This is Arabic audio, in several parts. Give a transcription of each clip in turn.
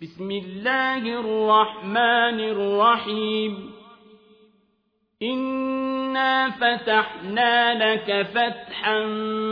بسم الله الرحمن الرحيم إنا فتحنا لك فتحا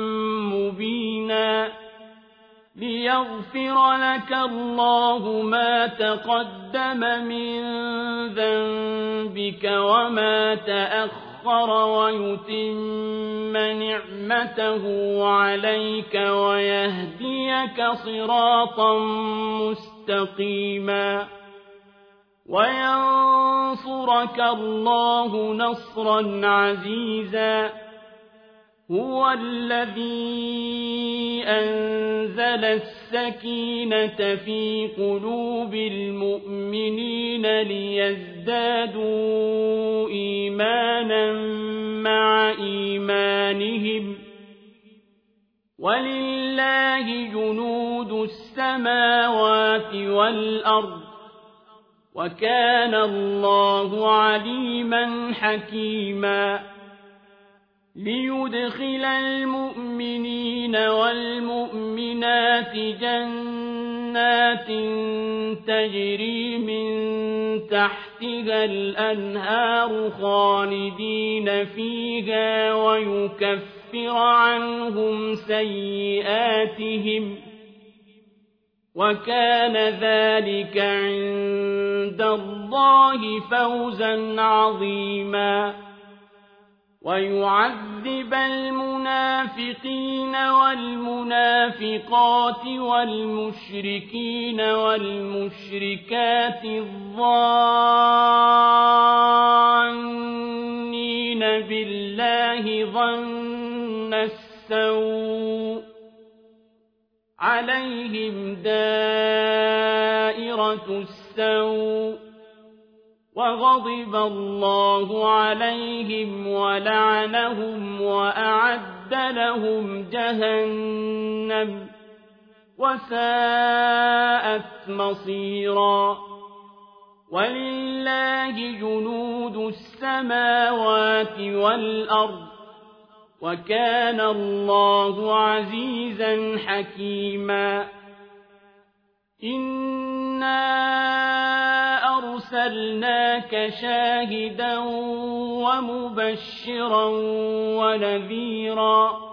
مبينا ليغفر لك الله ما تقدم من ذنبك وما تأخر ويتم نعمته عليك ويهديك صراطا مستقيما وينصرك الله نصرا عزيزا هو الذي أنزل السكينة في قلوب المؤمنين ليزدادوا إيمانا مع إيمانهم ولله جنود السماوات والأرض وكان الله عليما حكيما ليدخل المؤمنين والمؤمنات جنات تجري من تحتها الأنهار خالدين فيها ويكفر عنهم سيئاتهم وكان ذلك عند الله فوزا عظيما ويعذب المنافقين والمنافقات والمشركين والمشركات الظانين بالله ظن السوء عليهم دائرة السوء وغضب الله عليهم ولعنهم وأعد لهم جهنم وساءت مصيرا ولله جنود السماوات والأرض وكان الله عزيزا حكيما إنا أرسلناك شاهدا ومبشرا ونذيرا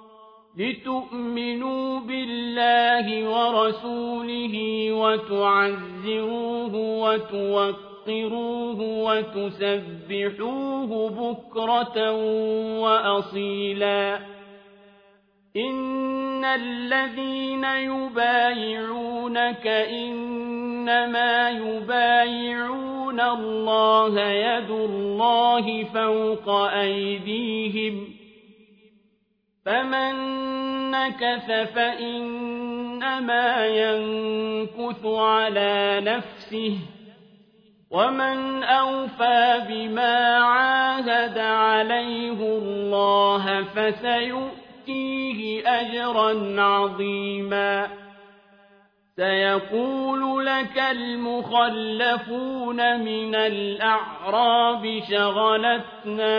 لتؤمنوا بالله ورسوله وتعزروه وتوقروه وتسبحوه بكرة وأصيلا إن الذين يبايعونك إنما يبايعون الله يد الله فوق أيديهم فمن نكث فإنما ينكث على نفسه ومن أوفى بما عاهد عليه الله فسيؤتيه أجرا عظيما سيقول لك المخلفون من الأعراب شغلتنا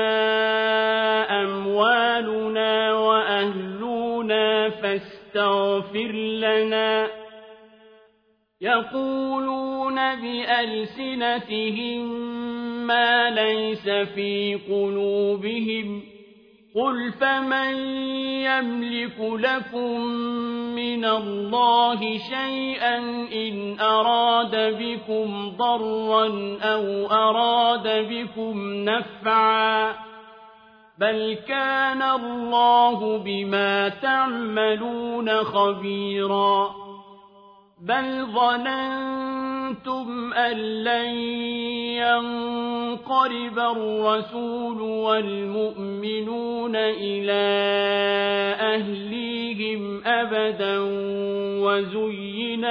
أموالنا وأهلنا فاستغفر لنا يقولون بألسنتهم ما ليس في قلوبهم قل فمن يملك لكم من الله شيئا إن أراد بكم ضرا أو أراد بكم نفعا بل كان الله بما تعملون خبيرا بل ظننتم أن لن ينقلب الرسول والمؤمنون إلى أهليهم أبدا وزين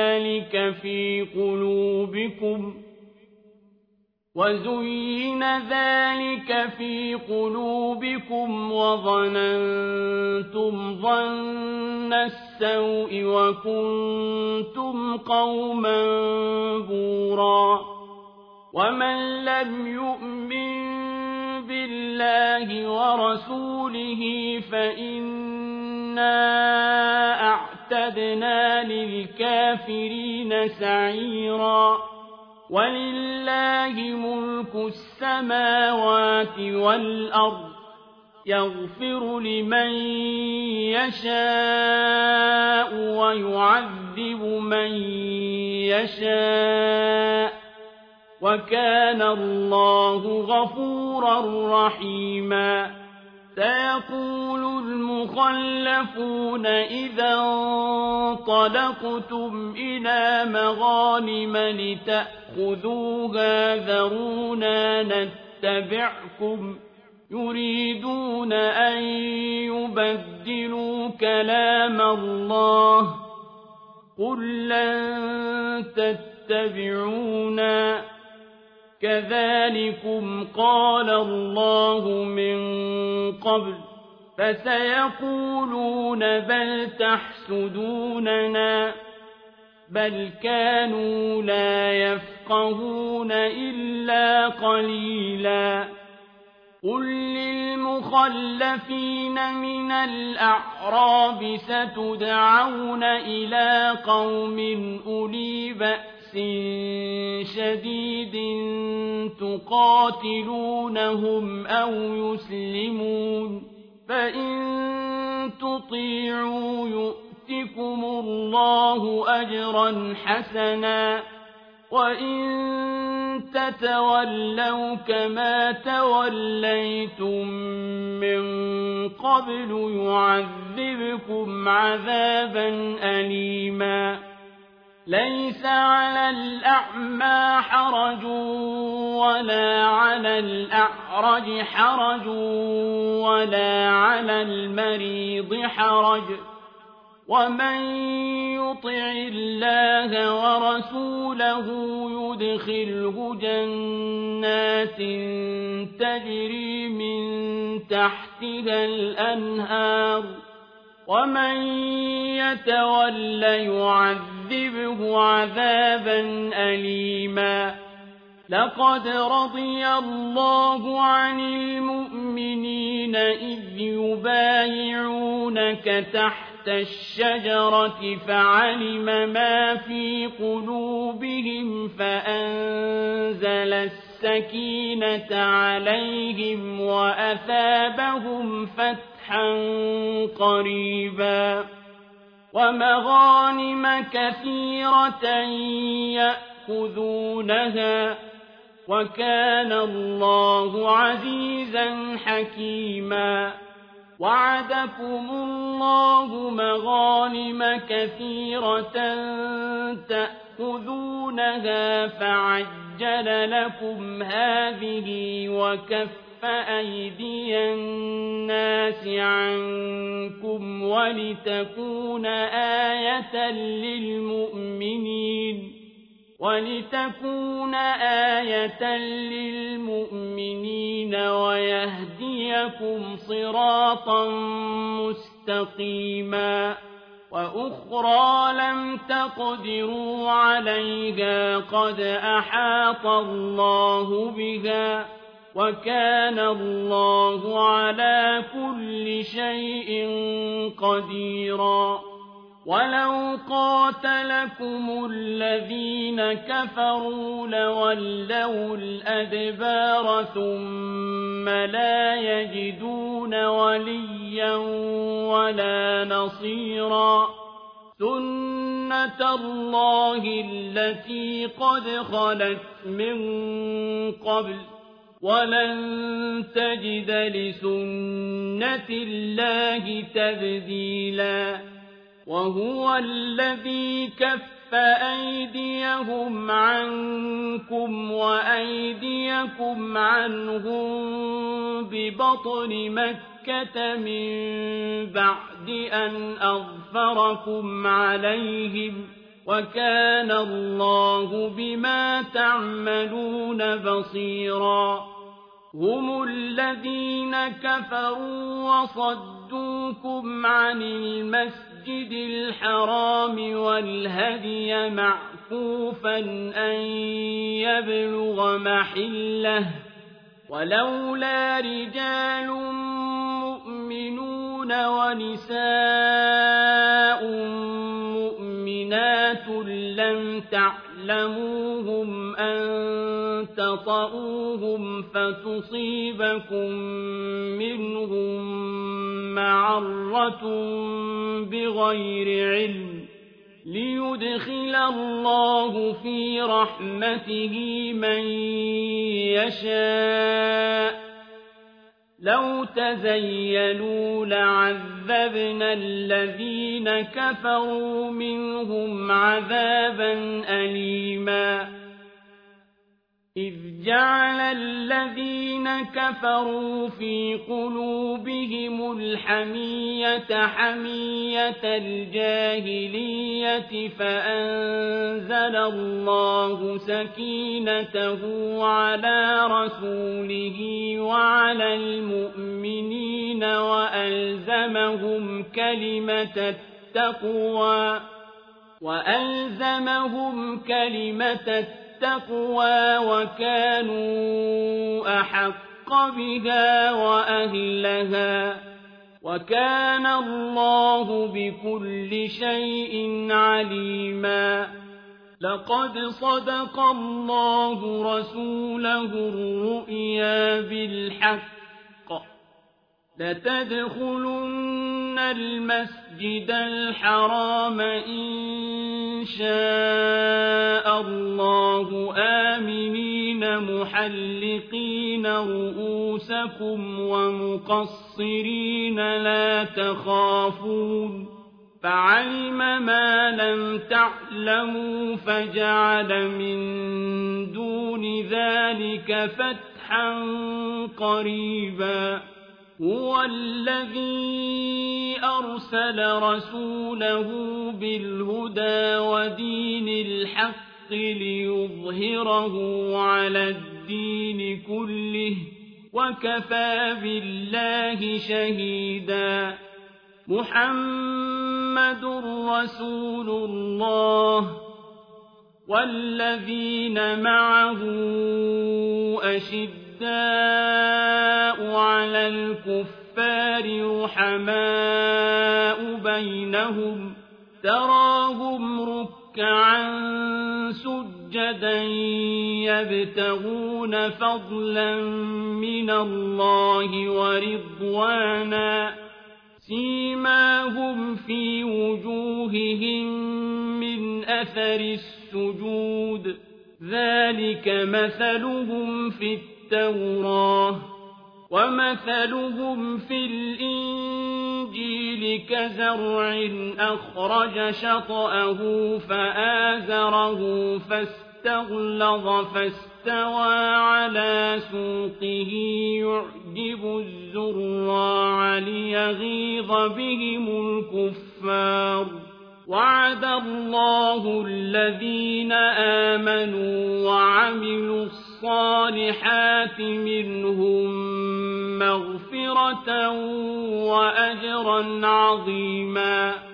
ذلك في قلوبكم وظننتم ظن السوء وكنتم قوما بورا ومن لم يؤمن بالله ورسوله فإنا أعتقد وأعتدنا للكافرين سعيرا ولله ملك السماوات والأرض يغفر لمن يشاء ويعذب من يشاء وكان الله غفورا رحيما سيقول المخلفون إذا انطلقتم إلى مغانم لتأخذوها ذرونا نتبعكم يريدون أن يبدلوا كلام الله قل لن تتبعونا كذلكم قال الله من قبل فسيقولون بل تحسدوننا بل كانوا لا يفقهون إلا قليلا قل للمخلفين من الأعراب ستدعون إلى قوم أولي بأس شديد تقاتلونهم أو يسلمون فإن تطيعوا يؤتكم الله أجرا حسنا وإن تتولوا كما توليتم من قبل يعذبكم عذابا أليما ليس على الأعمى حرج ولا على الأعرج حرج ولا على المريض حرج ومن يطع الله ورسوله يدخله جنات تجري من تحتها الأنهار ومن يتول يعذبه عذابا أليما لقد رضي الله عن المؤمنين إذ يبايعونك تحت الشجرة فعلم ما في قلوبهم فأنزل السكينة عليهم وأثابهم فتحا قريبا ومغانم كثيرة يأخذونها وكان الله عزيزا حكيما وعدكم الله مغانم كثيرة تأخذونها فعجل لكم هذه وكف أيدي الناس عنكم ولتكون آية للمؤمنين ويهديكم صراطا مستقيما وأخرى لم تقدروا عليها قد أحاط الله بها وكان الله على كل شيء قديرا ولو قاتلكم الذين كفروا لولوا الأدبار ثم لا يجدون وليا ولا نصيرا سنة الله التي قد خلت من قبل ولن تجد لسنة الله تبديلا وهو الذي كف أيديهم عنكم وأيديكم عنهم ببطن مكة من بعد أن أظفركم عليهم وكان الله بما تعملون بصيرا هم الذين كفروا وصدوكم عن المسجد الحرام والهدي معكوفا أن يبلغ محله ولولا رجال مؤمنون ونساء مؤمنات لم تعلموهم أن تطؤوهم فتصيبكم منهم معرة بغير علم ليدخل الله في رحمته من يشاء لو تزيلوا لعذبنا الذين كفروا منهم عذابا أليما إذ جعل الذين كفروا في قلوبهم الحمية حمية الجاهلية فأنزل الله سكينته على رسوله وعلى المؤمنين وألزمهم كلمة التقوى وكانوا أحق بها وأهلها وكان الله بكل شيء عليما لقد صدق الله رسوله الرؤيا بالحق لتدخلن المسجد الحرام إن شاء الله آمنين محلقين رؤوسكم ومقصرين لا تخافون فعلم ما لم تعلموا فجعل من دون ذلك فتحا قريبا هو الذي أرسل رسوله بالهدى ودين الحق ليظهره على الدين كله وكفى بالله شهيدا محمد رسول الله والذين معه أشداء على الكفار رحماء بينهم تراهم ركعا سجدا يبتغون فضلا من الله ورضوانا سيماهم في وجوههم من أثر السجود ذلك مثلهم في التوراة ومثلهم في الإنجيل كزرع أخرج شطأه فآزره فاستغلظ فاستوى على سوقه يعجب الزراع ليغيظ بهم الكفار وعد الله الذين آمنوا وعملوا الصالحات منهم مغفرة وأجرا عظيما